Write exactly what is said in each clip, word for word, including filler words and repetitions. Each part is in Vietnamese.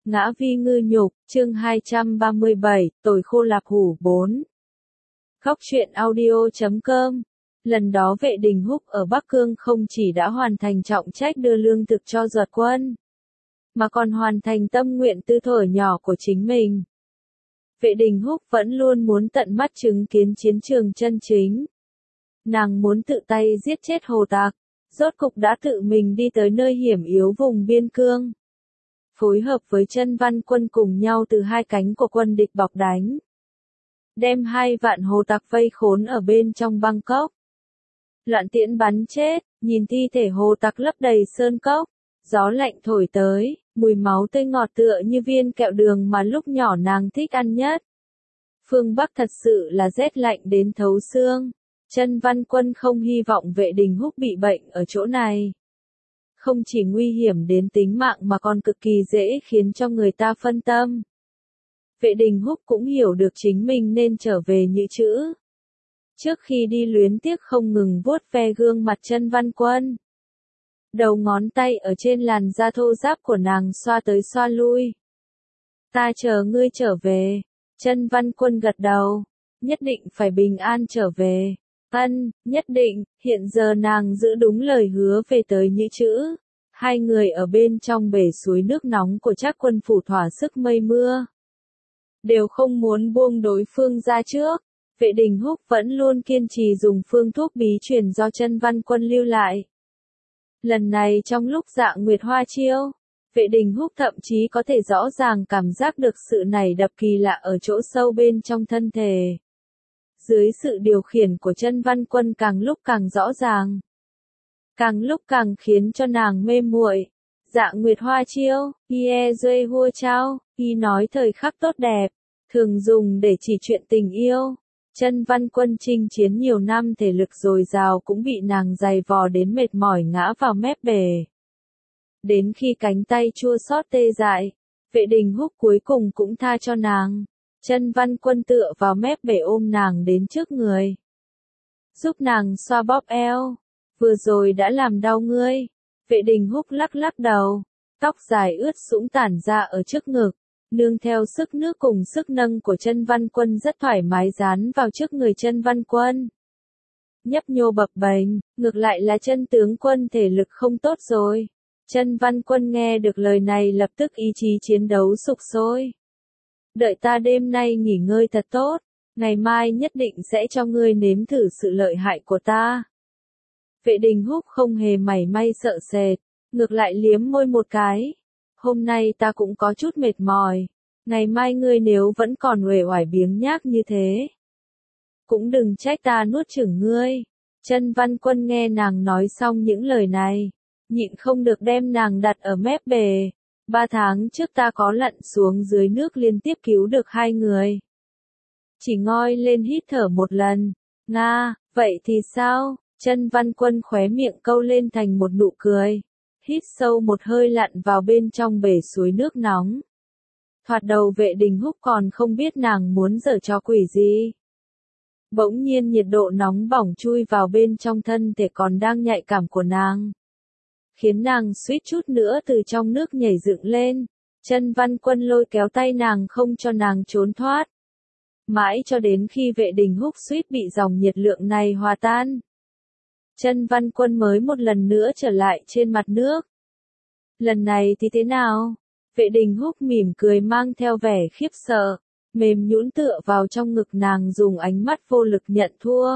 Ngã vi ngư nhục, chương hai trăm ba mươi bảy, tồi khô lạp hủ bốn. Góc truyện audio chấm com. Lần đó vệ đình húc ở Bắc Cương không chỉ đã hoàn thành trọng trách đưa lương thực cho giọt quân, mà còn hoàn thành tâm nguyện tư thổi nhỏ của chính mình. Vệ đình húc vẫn luôn muốn tận mắt chứng kiến chiến trường chân chính. Nàng muốn tự tay giết chết Hồ Tạc, rốt cục đã tự mình đi tới nơi hiểm yếu vùng biên cương. Phối hợp với Chân Văn Quân cùng nhau từ hai cánh của quân địch bọc đánh. Đem hai vạn Hồ Tạc vây khốn ở bên trong băng cốc. Loạn tiễn bắn chết, nhìn thi thể Hồ Tạc lấp đầy sơn cốc. Gió lạnh thổi tới, mùi máu tươi ngọt tựa như viên kẹo đường mà lúc nhỏ nàng thích ăn nhất. Phương Bắc thật sự là rét lạnh đến thấu xương. Chân Văn Quân không hy vọng vệ đình húc bị bệnh ở chỗ này. Không chỉ nguy hiểm đến tính mạng mà còn cực kỳ dễ khiến cho người ta phân tâm. Vệ đình húc cũng hiểu được chính mình nên trở về Nhữ Chữ. Trước khi đi luyến tiếc không ngừng vuốt ve gương mặt Chân Văn Quân. Đầu ngón tay ở trên làn da thô ráp của nàng xoa tới xoa lui. Ta chờ ngươi trở về. Chân Văn Quân gật đầu. Nhất định phải bình an trở về. Ân, nhất định, hiện giờ nàng giữ đúng lời hứa về tới Nhữ Chữ. Hai người ở bên trong bể suối nước nóng của Trác Quân phủ thỏa sức mây mưa. Đều không muốn buông đối phương ra trước. Vệ đình húc vẫn luôn kiên trì dùng phương thuốc bí truyền do Chân Văn Quân lưu lại. Lần này trong lúc Dạ Nguyệt Hoa chiêu, vệ đình húc thậm chí có thể rõ ràng cảm giác được sự này đập kỳ lạ ở chỗ sâu bên trong thân thể. Dưới sự điều khiển của Chân Văn Quân càng lúc càng rõ ràng. Càng lúc càng khiến cho nàng mê muội. Dạ Nguyệt Hoa chiêu, Ye Duê Hua Chao, y nói thời khắc tốt đẹp, thường dùng để chỉ chuyện tình yêu. Chân Văn Quân chinh chiến nhiều năm thể lực dồi dào cũng bị nàng giày vò đến mệt mỏi ngã vào mép bể. Đến khi cánh tay chua xót tê dại, vệ đình húc cuối cùng cũng tha cho nàng. Chân Văn Quân tựa vào mép bể ôm nàng đến trước người. Giúp nàng xoa bóp eo. Vừa rồi đã làm đau ngươi. Vệ đình húc lắc lắc đầu. Tóc dài ướt sũng tản ra ở trước ngực. Nương theo sức nước cùng sức nâng của Chân Văn Quân rất thoải mái dán vào trước người Chân Văn Quân. Nhấp nhô bập bềnh, ngược lại là Chân tướng quân thể lực không tốt rồi. Chân Văn Quân nghe được lời này lập tức ý chí chiến đấu sục sôi. Đợi ta đêm nay nghỉ ngơi thật tốt, ngày mai nhất định sẽ cho ngươi nếm thử sự lợi hại của ta. Vệ đình húc không hề mảy may sợ sệt, ngược lại liếm môi một cái. Hôm nay ta cũng có chút mệt mỏi, ngày mai ngươi nếu vẫn còn uể oải biếng nhác như thế, cũng đừng trách ta nuốt chửng ngươi. Chân Văn Quân nghe nàng nói xong những lời này, nhịn không được đem nàng đặt ở mép bể. Ba tháng trước ta có lặn xuống dưới nước liên tiếp cứu được hai người. Chỉ ngoi lên hít thở một lần. Nga, vậy thì sao? Chân Văn Quân khóe miệng câu lên thành một nụ cười. Hít sâu một hơi lặn vào bên trong bể suối nước nóng. Thoạt đầu vệ đình húc còn không biết nàng muốn giở trò quỷ gì. Bỗng nhiên nhiệt độ nóng bỏng chui vào bên trong thân thể còn đang nhạy cảm của nàng. Khiến nàng suýt chút nữa từ trong nước nhảy dựng lên. Chân Văn Quân lôi kéo tay nàng không cho nàng trốn thoát. Mãi cho đến khi vệ đình húc suýt bị dòng nhiệt lượng này hòa tan. Chân Văn Quân mới một lần nữa trở lại trên mặt nước. Lần này thì thế nào? Vệ đình húc mỉm cười mang theo vẻ khiếp sợ, mềm nhũn tựa vào trong ngực nàng dùng ánh mắt vô lực nhận thua.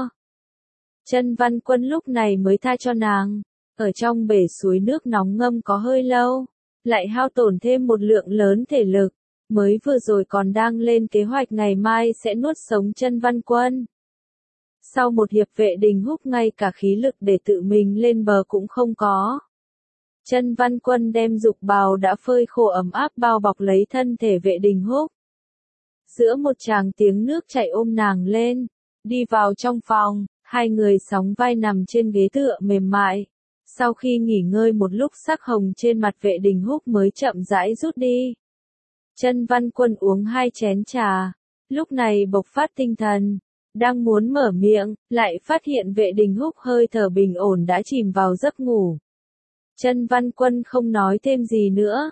Chân Văn Quân lúc này mới tha cho nàng. Ở trong bể suối nước nóng ngâm có hơi lâu, lại hao tổn thêm một lượng lớn thể lực, mới vừa rồi còn đang lên kế hoạch ngày mai sẽ nuốt sống Chân Văn Quân. Sau một hiệp vệ đình húc ngay cả khí lực để tự mình lên bờ cũng không có. Chân Văn Quân đem dục bào đã phơi khô ấm áp bao bọc lấy thân thể vệ đình húc. Giữa một tràng tiếng nước chảy ôm nàng lên, đi vào trong phòng, hai người sóng vai nằm trên ghế tựa mềm mại. Sau khi nghỉ ngơi một lúc sắc hồng trên mặt vệ đình húc mới chậm rãi rút đi. Chân Văn Quân uống hai chén trà, lúc này bộc phát tinh thần, đang muốn mở miệng, lại phát hiện vệ đình húc hơi thở bình ổn đã chìm vào giấc ngủ. Chân Văn Quân không nói thêm gì nữa,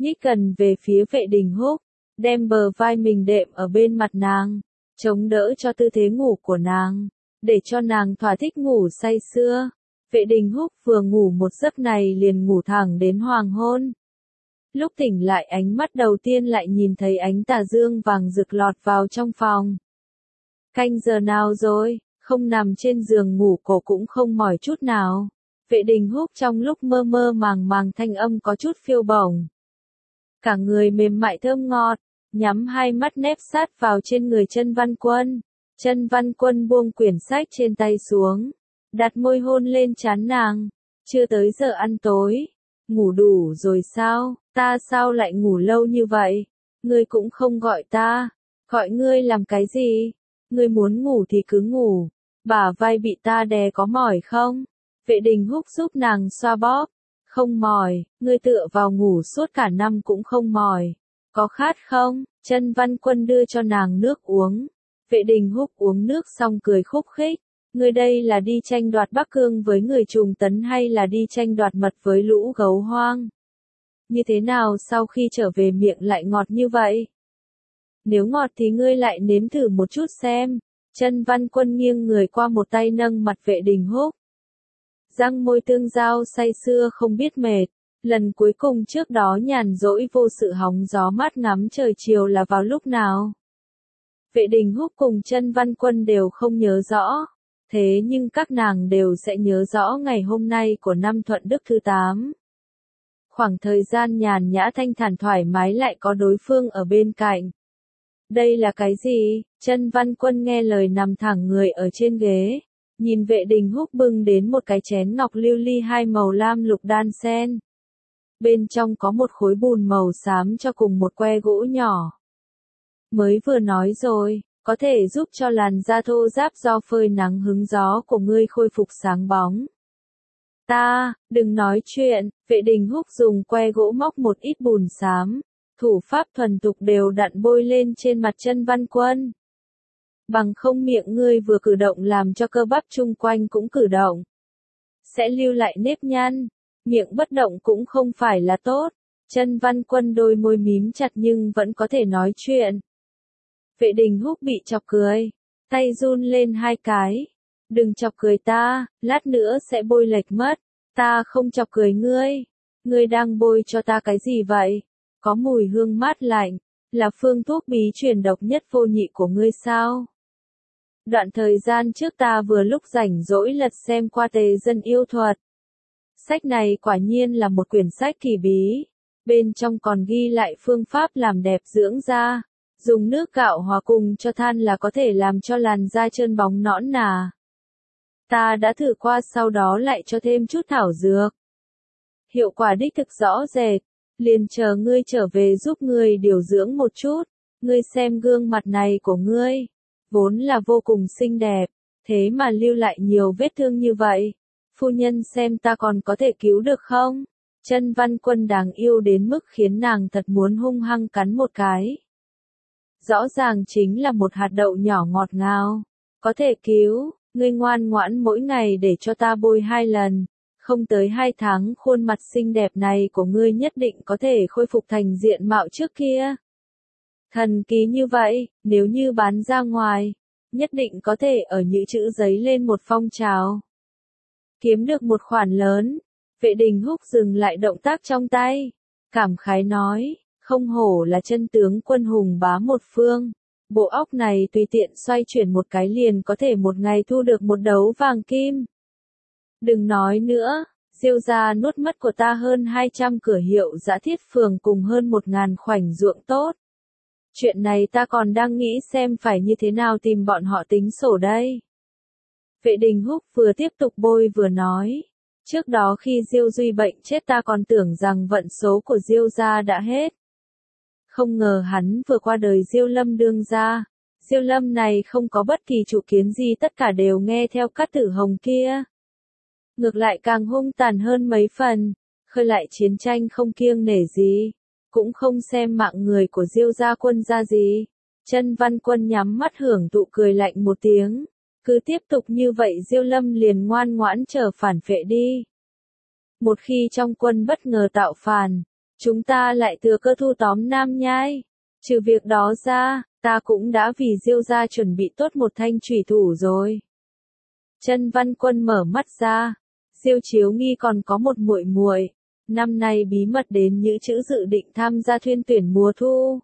nhích gần về phía Vệ Đình Húc, đem bờ vai mình đệm ở bên mặt nàng, chống đỡ cho tư thế ngủ của nàng, để cho nàng thỏa thích ngủ say sưa. Vệ Đình Húc vừa ngủ một giấc này liền ngủ thẳng đến hoàng hôn. Lúc tỉnh lại ánh mắt đầu tiên lại nhìn thấy ánh tà dương vàng rực lọt vào trong phòng. Canh giờ nào rồi, không nằm trên giường ngủ cổ cũng không mỏi chút nào. Vệ Đình Húc trong lúc mơ mơ màng màng thanh âm có chút phiêu bổng. Cả người mềm mại thơm ngọt, nhắm hai mắt nép sát vào trên người Chân Văn Quân. Chân Văn Quân buông quyển sách trên tay xuống, đặt môi hôn lên trán nàng. Chưa tới giờ ăn tối, ngủ đủ rồi sao, ta sao lại ngủ lâu như vậy, ngươi cũng không gọi ta, gọi ngươi làm cái gì, ngươi muốn ngủ thì cứ ngủ, bả vai bị ta đè có mỏi không? Vệ Đình Húc giúp nàng xoa bóp, không mỏi, ngươi tựa vào ngủ suốt cả năm cũng không mỏi, có khát không? Chân Văn Quân đưa cho nàng nước uống, Vệ Đình Húc uống nước xong cười khúc khích, ngươi đây là đi tranh đoạt Bắc Cương với người Trùng Tấn hay là đi tranh đoạt mật với lũ gấu hoang? Như thế nào sau khi trở về miệng lại ngọt như vậy? Nếu ngọt thì ngươi lại nếm thử một chút xem. Chân Văn Quân nghiêng người qua một tay nâng mặt Vệ Đình Húc. Răng môi tương giao say sưa không biết mệt. Lần cuối cùng trước đó nhàn rỗi vô sự hóng gió mát ngắm trời chiều là vào lúc nào? Vệ Đình Húc cùng Chân Văn Quân đều không nhớ rõ. Thế nhưng các nàng đều sẽ nhớ rõ ngày hôm nay của năm Thuận Đức thứ tám. Khoảng thời gian nhàn nhã thanh thản thoải mái lại có đối phương ở bên cạnh. Đây là cái gì? Chân Văn Quân nghe lời nằm thẳng người ở trên ghế, nhìn Vệ Đình Húc bưng đến một cái chén ngọc lưu ly hai màu lam lục đan sen. Bên trong có một khối bùn màu xám cho cùng một que gỗ nhỏ. Mới vừa nói rồi, có thể giúp cho làn da thô ráp do phơi nắng hứng gió của ngươi khôi phục sáng bóng. Ta, đừng nói chuyện, Vệ Đình Húc dùng que gỗ móc một ít bùn xám, thủ pháp thuần thục đều đặn bôi lên trên mặt Chân Văn Quân. Bằng không miệng ngươi vừa cử động làm cho cơ bắp chung quanh cũng cử động. Sẽ lưu lại nếp nhăn, miệng bất động cũng không phải là tốt. Chân Văn Quân đôi môi mím chặt nhưng vẫn có thể nói chuyện. Vệ Đình Húc bị chọc cười, tay run lên hai cái. Đừng chọc cười ta, lát nữa sẽ bôi lệch mất. Ta không chọc cười ngươi. Ngươi đang bôi cho ta cái gì vậy? Có mùi hương mát lạnh, là phương thuốc bí truyền độc nhất vô nhị của ngươi sao? Đoạn thời gian trước ta vừa lúc rảnh rỗi lật xem qua Tề Dân Yêu Thuật. Sách này quả nhiên là một quyển sách kỳ bí. Bên trong còn ghi lại phương pháp làm đẹp dưỡng da. Dùng nước gạo hòa cùng cho than là có thể làm cho làn da trơn bóng nõn nà. Ta đã thử qua sau đó lại cho thêm chút thảo dược. Hiệu quả đích thực rõ rệt. Liền chờ ngươi trở về giúp ngươi điều dưỡng một chút. Ngươi xem gương mặt này của ngươi. Vốn là vô cùng xinh đẹp. Thế mà lưu lại nhiều vết thương như vậy. Phu nhân xem ta còn có thể cứu được không? Chân Văn Quân đáng yêu đến mức khiến nàng thật muốn hung hăng cắn một cái. Rõ ràng chính là một hạt đậu nhỏ ngọt ngào. Có thể cứu, ngươi ngoan ngoãn mỗi ngày để cho ta bôi hai lần. Không tới hai tháng khuôn mặt xinh đẹp này của ngươi nhất định có thể khôi phục thành diện mạo trước kia. Thần kỳ như vậy, nếu như bán ra ngoài, nhất định có thể ở nhữ chữ giấy lên một phong trào. Kiếm được một khoản lớn, Vệ Đình Húc dừng lại động tác trong tay. Cảm khái nói, không hổ là chân tướng quân hùng bá một phương. Bộ óc này tùy tiện xoay chuyển một cái liền có thể một ngày thu được một đấu vàng kim. Đừng nói nữa, Diêu gia nuốt mất của ta hơn hai trăm cửa hiệu Dã Thiết Phường cùng hơn một ngàn khoảnh ruộng tốt. Chuyện này ta còn đang nghĩ xem phải như thế nào tìm bọn họ tính sổ đây. Vệ Đình Húc vừa tiếp tục bôi vừa nói. Trước đó khi Diêu Duy bệnh chết ta còn tưởng rằng vận số của Diêu gia đã hết. Không ngờ hắn vừa qua đời Diêu Lâm đương gia. Diêu Lâm này không có bất kỳ chủ kiến gì, tất cả đều nghe theo Cát Tử Hồng kia. Ngược lại càng hung tàn hơn mấy phần, khơi lại chiến tranh không kiêng nể gì, cũng không xem mạng người của Diêu gia quân ra gì. Chân Văn Quân nhắm mắt hưởng thụ cười lạnh một tiếng, cứ tiếp tục như vậy Diêu Lâm liền ngoan ngoãn chờ phản phệ đi. Một khi trong quân bất ngờ tạo phản, Chúng ta lại thừa cơ thu tóm Nam Nhai. Trừ việc đó ra, ta cũng đã vì Diêu gia chuẩn bị tốt một thanh chủy thủ rồi. Chân Văn Quân mở mắt ra. Diêu Chiếu Nghi còn có một muội muội, năm nay bí mật đến Nhữ Chữ dự định tham gia thuyên tuyển mùa thu.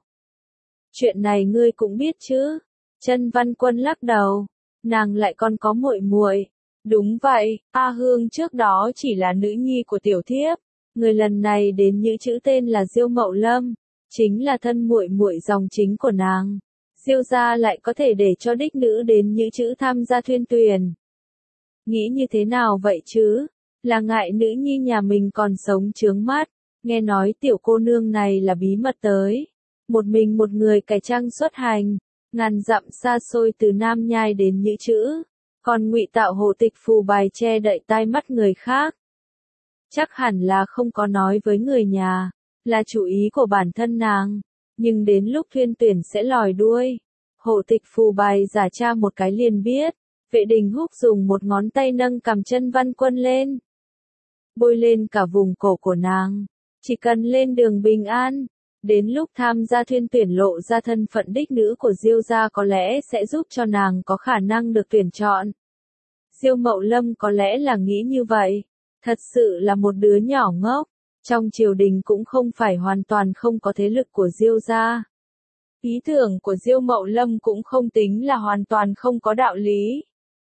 Chuyện này ngươi cũng biết chứ? Chân Văn Quân lắc đầu, nàng lại còn có muội muội. Đúng vậy, A Hương trước đó chỉ là nữ nhi của tiểu thiếp, người lần này đến Nhữ Chữ tên là Diêu Mậu Lâm, chính là thân muội muội dòng chính của nàng. Diêu gia lại có thể để cho đích nữ đến Nhữ Chữ tham gia thuyên tuyển. Nghĩ như thế nào vậy chứ? Là ngại nữ nhi nhà mình còn sống chướng mắt, nghe nói tiểu cô nương này là bí mật tới. Một mình một người cải trang xuất hành, ngàn dặm xa xôi từ Nam Nhai đến Nhữ Chữ, còn ngụy tạo hộ tịch phù bài che đậy tai mắt người khác. Chắc hẳn là không có nói với người nhà, là chủ ý của bản thân nàng, nhưng đến lúc thuyên tuyển sẽ lòi đuôi. Hộ tịch phù bài giả tra một cái liền biết. Vệ Đình Húc dùng một ngón tay nâng cằm Chân Văn Quân lên, bôi lên cả vùng cổ của nàng. Chỉ cần lên đường bình an, đến lúc tham gia thuyên tuyển lộ ra thân phận đích nữ của Diêu gia có lẽ sẽ giúp cho nàng có khả năng được tuyển chọn. Diêu Mậu Lâm có lẽ là nghĩ như vậy, thật sự là một đứa nhỏ ngốc, trong triều đình cũng không phải hoàn toàn không có thế lực của Diêu gia. Ý tưởng của Diêu Mậu Lâm cũng không tính là hoàn toàn không có đạo lý.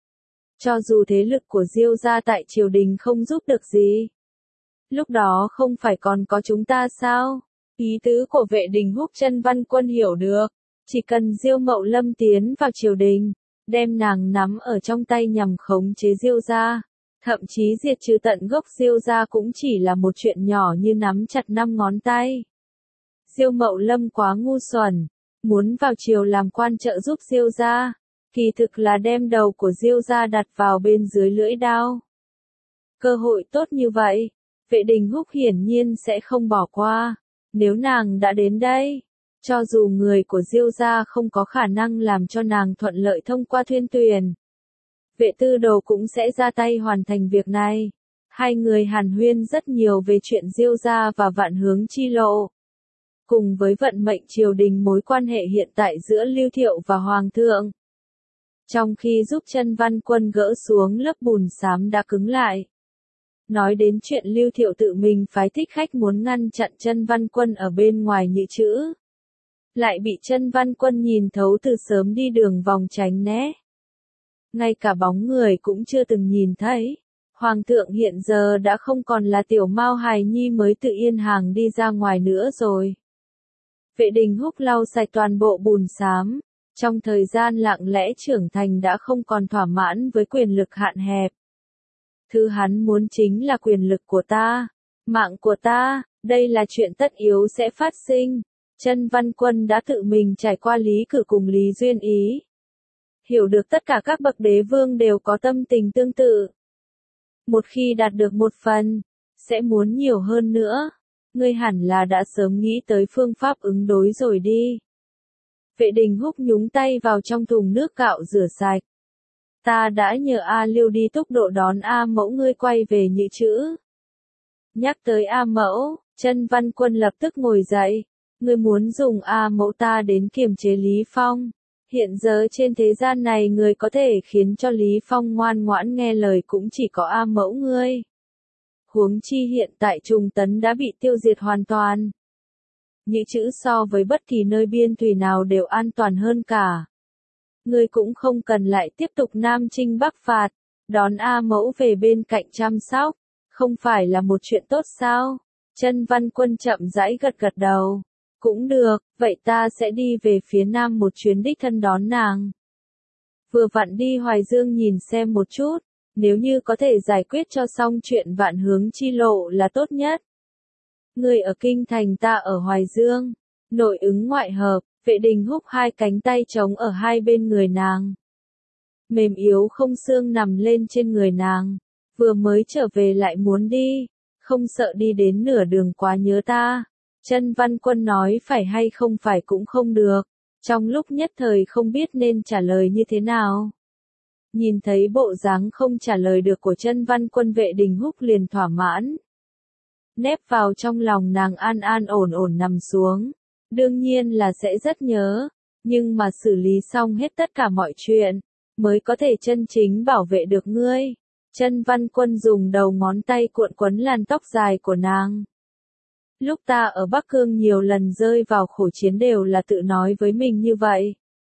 Cho dù thế lực của Diêu gia tại triều đình không giúp được gì, lúc đó không phải còn có chúng ta sao? Ý tứ của Vệ Đình Húc Chân Văn Quân hiểu được, chỉ cần Diêu Mậu Lâm tiến vào triều đình, đem nàng nắm ở trong tay nhằm khống chế Diêu gia, thậm chí diệt trừ tận gốc Diêu gia cũng chỉ là một chuyện nhỏ như nắm chặt năm ngón tay. Diêu Mậu Lâm quá ngu xuẩn, muốn vào triều làm quan trợ giúp Diêu gia, kỳ thực là đem đầu của Diêu gia đặt vào bên dưới lưỡi đao. Cơ hội tốt như vậy, Vệ Đình Húc hiển nhiên sẽ không bỏ qua. Nếu nàng đã đến đây, cho dù người của Diêu gia không có khả năng làm cho nàng thuận lợi thông qua thuyên tuyển, Vệ Tư Đồ cũng sẽ ra tay hoàn thành việc này. Hai người hàn huyên rất nhiều về chuyện Diêu gia và Vạn Hướng chi lộ, cùng với vận mệnh triều đình mối quan hệ hiện tại giữa Lưu Thiệu và Hoàng thượng. Trong khi giúp Chân Văn Quân gỡ xuống lớp bùn xám đã cứng lại, nói đến chuyện Lưu Thiệu tự mình phái thích khách muốn ngăn chặn Chân Văn Quân ở bên ngoài Nhữ Chữ, lại bị Chân Văn Quân nhìn thấu từ sớm đi đường vòng tránh né. Ngay cả bóng người cũng chưa từng nhìn thấy. Hoàng thượng hiện giờ đã không còn là tiểu Mao hài nhi mới tự yên hàng đi ra ngoài nữa rồi. Vệ Đình Húc lau sạch toàn bộ bùn xám, trong thời gian lặng lẽ trưởng thành đã không còn thỏa mãn với quyền lực hạn hẹp. Thứ hắn muốn chính là quyền lực của ta, mạng của ta, đây là chuyện tất yếu sẽ phát sinh. Chân Văn Quân đã tự mình trải qua lý cử cùng Lý Duyên Ý, hiểu được tất cả các bậc đế vương đều có tâm tình tương tự. Một khi đạt được một phần, sẽ muốn nhiều hơn nữa. Ngươi hẳn là đã sớm nghĩ tới phương pháp ứng đối rồi đi. Vệ Đình Húc nhúng tay vào trong thùng nước cạo rửa sạch. Ta đã nhờ A Liêu đi tốc độ đón A Mẫu ngươi quay về Nhữ Chữ. Nhắc tới A Mẫu, Chân Văn Quân lập tức ngồi dậy. Ngươi muốn dùng A Mẫu ta đến kiềm chế Lý Phong. Hiện giờ trên thế gian này người có thể khiến cho Lý Phong ngoan ngoãn nghe lời cũng chỉ có A Mẫu ngươi. Huống chi hiện tại Trung Tấn đã bị tiêu diệt hoàn toàn. Nhữ Chữ so với bất kỳ nơi biên thủy nào đều an toàn hơn cả. Ngươi cũng không cần lại tiếp tục Nam Chinh Bắc phạt, đón A Mẫu về bên cạnh chăm sóc, không phải là một chuyện tốt sao? Chân Văn Quân chậm rãi gật gật đầu. Cũng được, vậy ta sẽ đi về phía Nam một chuyến đích thân đón nàng. Vừa vặn đi Hoài Dương nhìn xem một chút, nếu như có thể giải quyết cho xong chuyện Vạn Hướng chi lộ là tốt nhất. Người ở Kinh Thành ta ở Hoài Dương, nội ứng ngoại hợp. Vệ Đình Húc hai cánh tay trống ở hai bên người nàng, mềm yếu không xương nằm lên trên người nàng. Vừa mới trở về lại muốn đi, không sợ đi đến nửa đường quá nhớ ta. Chân Văn Quân nói phải hay không phải cũng không được, trong lúc nhất thời không biết nên trả lời như thế nào. Nhìn thấy bộ dáng không trả lời được của Chân Văn Quân, Vệ Đình Húc liền thỏa mãn. nép vào trong lòng nàng an an ổn ổn nằm xuống. Đương nhiên là sẽ rất nhớ, nhưng mà xử lý xong hết tất cả mọi chuyện, mới có thể chân chính bảo vệ được ngươi. Chân Văn Quân dùng đầu ngón tay cuộn quấn làn tóc dài của nàng. Lúc ta ở Bắc Cương nhiều lần rơi vào khổ chiến đều là tự nói với mình như vậy.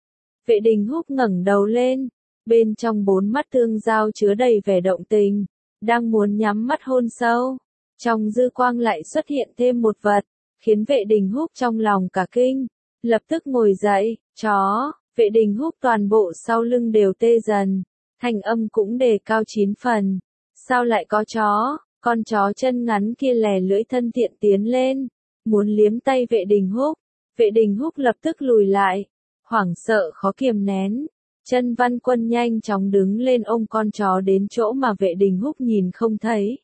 Vệ Đình Húc ngẩng đầu lên, bên trong bốn mắt tương giao chứa đầy vẻ động tình, đang muốn nhắm mắt hôn sâu. Trong dư quang lại xuất hiện thêm một vật, khiến Vệ Đình Húc trong lòng cả kinh, lập tức ngồi dậy, chó. Vệ Đình Húc toàn bộ sau lưng đều tê dần, thanh âm cũng đề cao chín phần. Sao lại có chó? Con chó chân ngắn kia lè lưỡi thân thiện tiến lên, muốn liếm tay Vệ Đình Húc. Vệ Đình Húc lập tức lùi lại, hoảng sợ khó kiềm nén. Chân Văn Quân nhanh chóng đứng lên ôm con chó đến chỗ mà Vệ Đình Húc nhìn không thấy.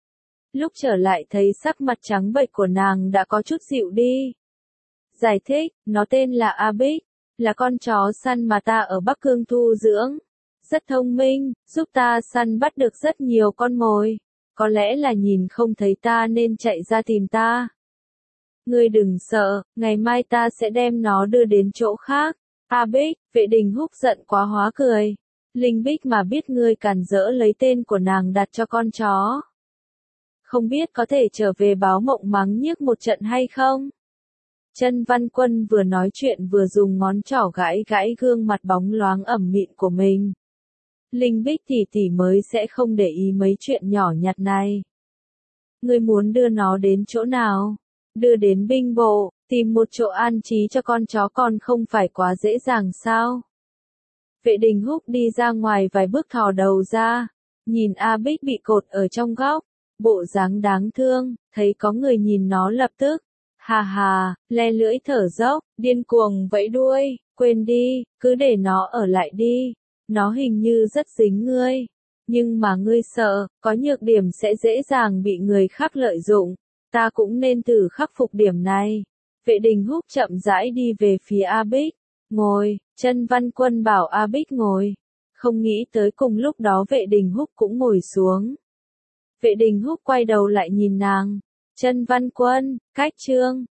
Lúc trở lại thấy sắc mặt trắng bệch của nàng đã có chút dịu đi. Giải thích, nó tên là A Bích, là con chó săn mà ta ở Bắc Cương thu dưỡng. Rất thông minh, giúp ta săn bắt được rất nhiều con mồi. Có lẽ là nhìn không thấy ta nên chạy ra tìm ta. Ngươi đừng sợ, ngày mai ta sẽ đem nó đưa đến chỗ khác. A Bích, Vệ Đình Húc giận quá hóa cười. Linh Bích mà biết ngươi cản rỡ lấy tên của nàng đặt cho con chó. Không biết có thể trở về báo mộng mắng nhiếc một trận hay không? Chân Văn Quân vừa nói chuyện vừa dùng ngón trỏ gãi gãi gương mặt bóng loáng ẩm mịn của mình. Linh Bích tỷ tỷ mới sẽ không để ý mấy chuyện nhỏ nhặt này. Ngươi muốn đưa nó đến chỗ nào? Đưa đến binh bộ, tìm một chỗ an trí cho con chó còn không phải quá dễ dàng sao? Vệ Đình Húc đi ra ngoài vài bước thò đầu ra, nhìn A Bích bị cột ở trong góc, bộ dáng đáng thương, thấy có người nhìn nó lập tức. Hà hà, le lưỡi thở dốc, điên cuồng vẫy đuôi, quên đi, cứ để nó ở lại đi. Nó hình như rất dính ngươi, nhưng mà ngươi sợ, có nhược điểm sẽ dễ dàng bị người khác lợi dụng. Ta cũng nên thử khắc phục điểm này. Vệ Đình Húc chậm rãi đi về phía A Bích. Ngồi, Chân Văn Quân bảo A Bích ngồi. Không nghĩ tới cùng lúc đó Vệ Đình Húc cũng ngồi xuống. Vệ Đình Húc quay đầu lại nhìn nàng. Chân Văn Quân, cách chương.